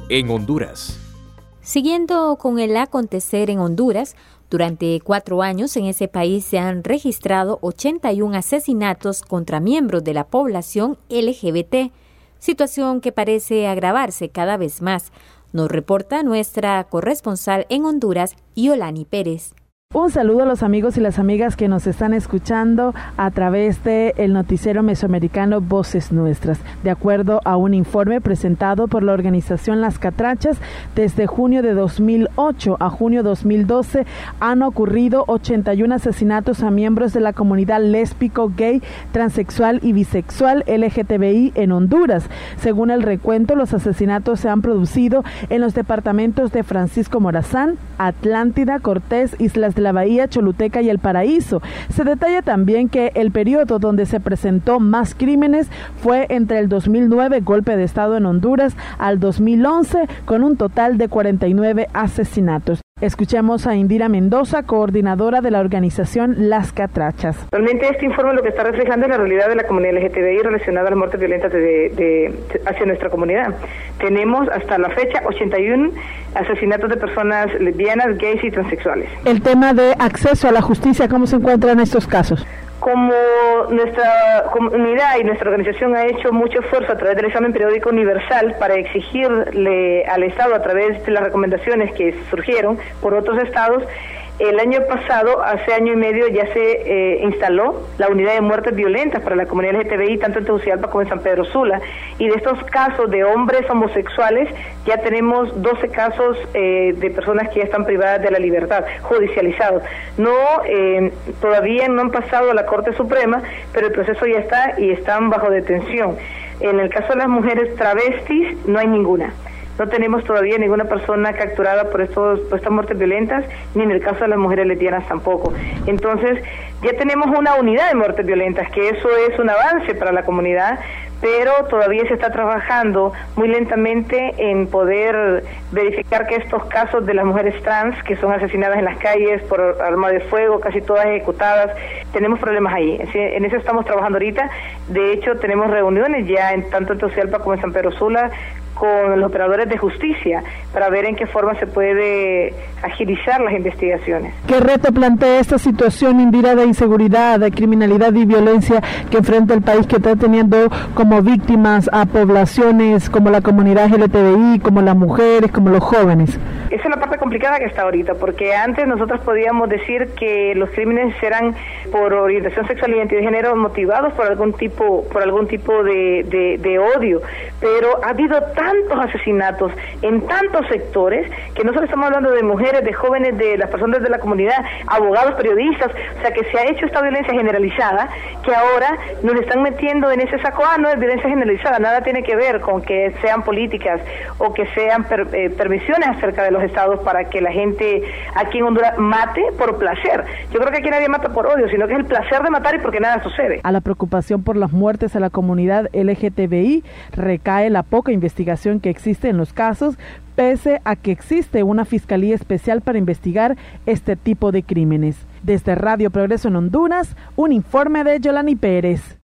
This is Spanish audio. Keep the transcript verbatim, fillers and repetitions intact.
en Honduras. Siguiendo con el acontecer en Honduras, durante cuatro años en ese país se han registrado ochenta y un asesinatos contra miembros de la población L G B T, situación que parece agravarse cada vez más, nos reporta nuestra corresponsal en Honduras, Yolani Pérez. Un saludo a los amigos y las amigas que nos están escuchando a través del noticiero mesoamericano Voces Nuestras. De acuerdo a un informe presentado por la organización Las Catrachas, desde junio de dos mil ocho a junio de dos mil doce han ocurrido ochenta y un asesinatos a miembros de la comunidad lésbico, gay, transexual y bisexual L G T B I en Honduras. Según el recuento, los asesinatos se han producido en los departamentos de Francisco Morazán, Atlántida, Cortés, Islas de la Bahía, Choluteca y El Paraíso. Se detalla también que el periodo donde se presentó más crímenes fue entre el dos mil nueve, golpe de Estado en Honduras, al dos mil once, con un total de cuarenta y nueve asesinatos. Escuchemos a Indira Mendoza, coordinadora de la organización Las Catrachas. Realmente este informe lo que está reflejando es la realidad de la comunidad L G T B I relacionada a las muertes violentas de, de, de, hacia nuestra comunidad. Tenemos hasta la fecha ochenta y uno asesinatos de personas lesbianas, gays y transexuales. El tema de acceso a la justicia, ¿cómo se encuentra en estos casos? Como nuestra comunidad y nuestra organización ha hecho mucho esfuerzo a través del examen periódico universal para exigirle al Estado, a través de las recomendaciones que surgieron por otros estados, el año pasado, hace año y medio, ya se eh, instaló la unidad de muertes violentas para la comunidad L G T B I, tanto en Tegucigalpa como en San Pedro Sula. Y de estos casos de hombres homosexuales, ya tenemos doce casos eh, de personas que ya están privadas de la libertad, judicializados. No, eh, todavía no han pasado a la Corte Suprema, pero el proceso ya está y están bajo detención. En el caso de las mujeres travestis, no hay ninguna. No tenemos todavía ninguna persona capturada por, estos, por estas muertes violentas, ni en el caso de las mujeres lesbianas tampoco. Entonces, ya tenemos una unidad de muertes violentas, que eso es un avance para la comunidad, pero todavía se está trabajando muy lentamente en poder verificar que estos casos de las mujeres trans, que son asesinadas en las calles por arma de fuego, casi todas ejecutadas, tenemos problemas ahí. En eso estamos trabajando ahorita. De hecho, tenemos reuniones ya en tanto en Tegucigalpa como en San Pedro Sula, con los operadores de justicia para ver en qué forma se puede agilizar las investigaciones. ¿Qué reto plantea esta situación, Indira, de inseguridad, de criminalidad y violencia que enfrenta el país, que está teniendo como víctimas a poblaciones como la comunidad L G T B I, como las mujeres, como los jóvenes? Esa es la parte complicada que está ahorita, porque antes nosotros podíamos decir que los crímenes eran por orientación sexual y identidad de género motivados por algún tipo, por algún tipo de, de, de odio, pero ha habido tantos asesinatos en tantos sectores, que no solo estamos hablando de mujeres, de jóvenes, de las personas de la comunidad, abogados, periodistas, o sea que se ha hecho esta violencia generalizada, que ahora nos están metiendo en ese saco. Ah, no es violencia generalizada, nada tiene que ver con que sean políticas o que sean per, eh, permisiones acerca de los estados para que la gente aquí en Honduras mate por placer. Yo creo que aquí nadie mata por odio, sino que es el placer de matar y porque nada sucede. A la preocupación por las muertes a la comunidad L G T B I recae la poca investigación que existe en los casos, pese a que existe una fiscalía especial para investigar este tipo de crímenes. Desde Radio Progreso en Honduras, un informe de Yolani Pérez.